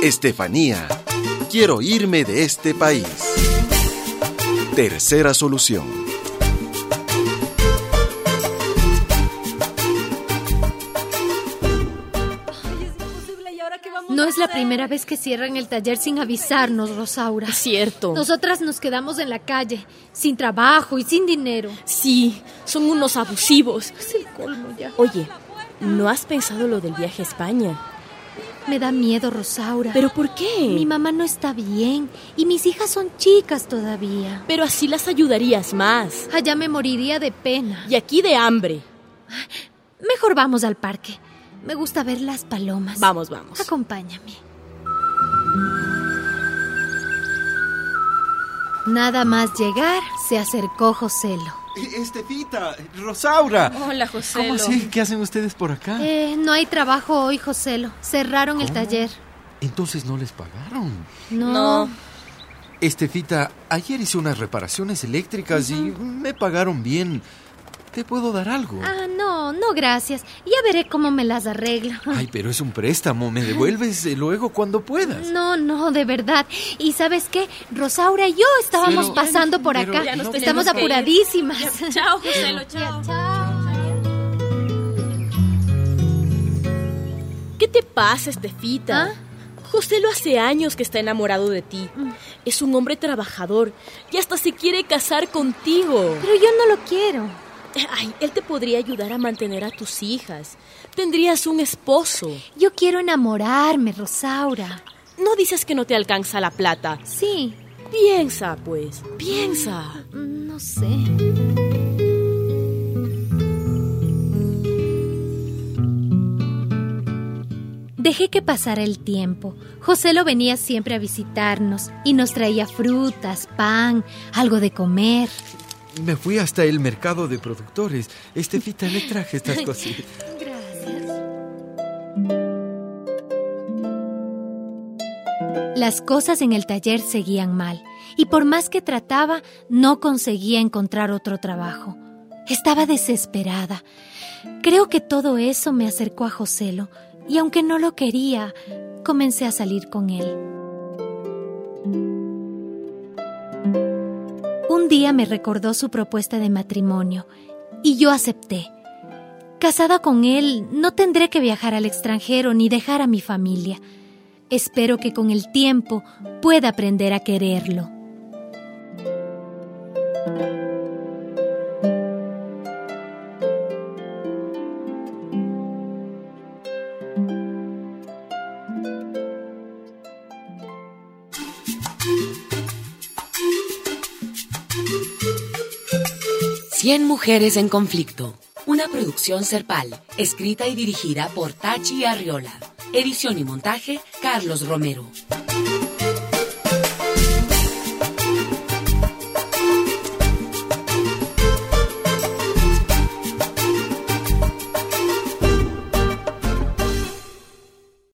Estefanía, quiero irme de este país. Tercera solución. No es la primera vez que cierran el taller sin avisarnos, Rosaura. Es cierto. Nosotras nos quedamos en la calle, sin trabajo y sin dinero. Sí, son unos abusivos. Es el colmo ya. Oye, ¿no has pensado lo del viaje a España? Me da miedo, Rosaura. ¿Pero por qué? Mi mamá no está bien y mis hijas son chicas todavía. Pero así las ayudarías más. Allá me moriría de pena. Y aquí de hambre. Mejor vamos al parque. Me gusta ver las palomas. Vamos. Acompáñame. Nada más llegar, se acercó Joselo. Estefita, Rosaura. Hola, Joselo. ¿Cómo así? ¿Qué hacen ustedes por acá? No hay trabajo hoy, Joselo. Cerraron el taller. Entonces no les pagaron. No. Estefita, ayer hice unas reparaciones eléctricas y me pagaron bien. ¿Te puedo dar algo? No, gracias. Ya veré cómo me las arreglo. Ay, pero es un préstamo. Me devuelves luego cuando puedas. No, de verdad. ¿Y sabes qué? Rosaura y yo estábamos pasando por acá. Ya nos Estamos tenemos que ir. apuradísimas. Chao, Joselo, chao. ¿Qué te pasa, Estefita? ¿Ah? Joselo hace años que está enamorado de ti. Es un hombre trabajador y hasta se quiere casar contigo. Pero yo no lo quiero. Ay, él te podría ayudar a mantener a tus hijas. Tendrías un esposo. Yo quiero enamorarme, Rosaura. ¿No dices que no te alcanza la plata? Sí. Piensa, pues. Piensa. No sé. Dejé que pasara el tiempo. Joselo venía siempre a visitarnos y nos traía frutas, pan, algo de comer. Me fui hasta el mercado de productores. Estefita, le traje estas cositas. Gracias. Las cosas en el taller seguían mal y por más que trataba, no conseguía encontrar otro trabajo. Estaba desesperada. Creo que todo eso me acercó a Joselo y aunque no lo quería, comencé a salir con él. Un día me recordó su propuesta de matrimonio y yo acepté. Casada con él, no tendré que viajar al extranjero ni dejar a mi familia. Espero que con el tiempo pueda aprender a quererlo. Cien mujeres en conflicto. Una producción Serpal, escrita y dirigida por Tachi Arriola. Edición y montaje, Carlos Romero.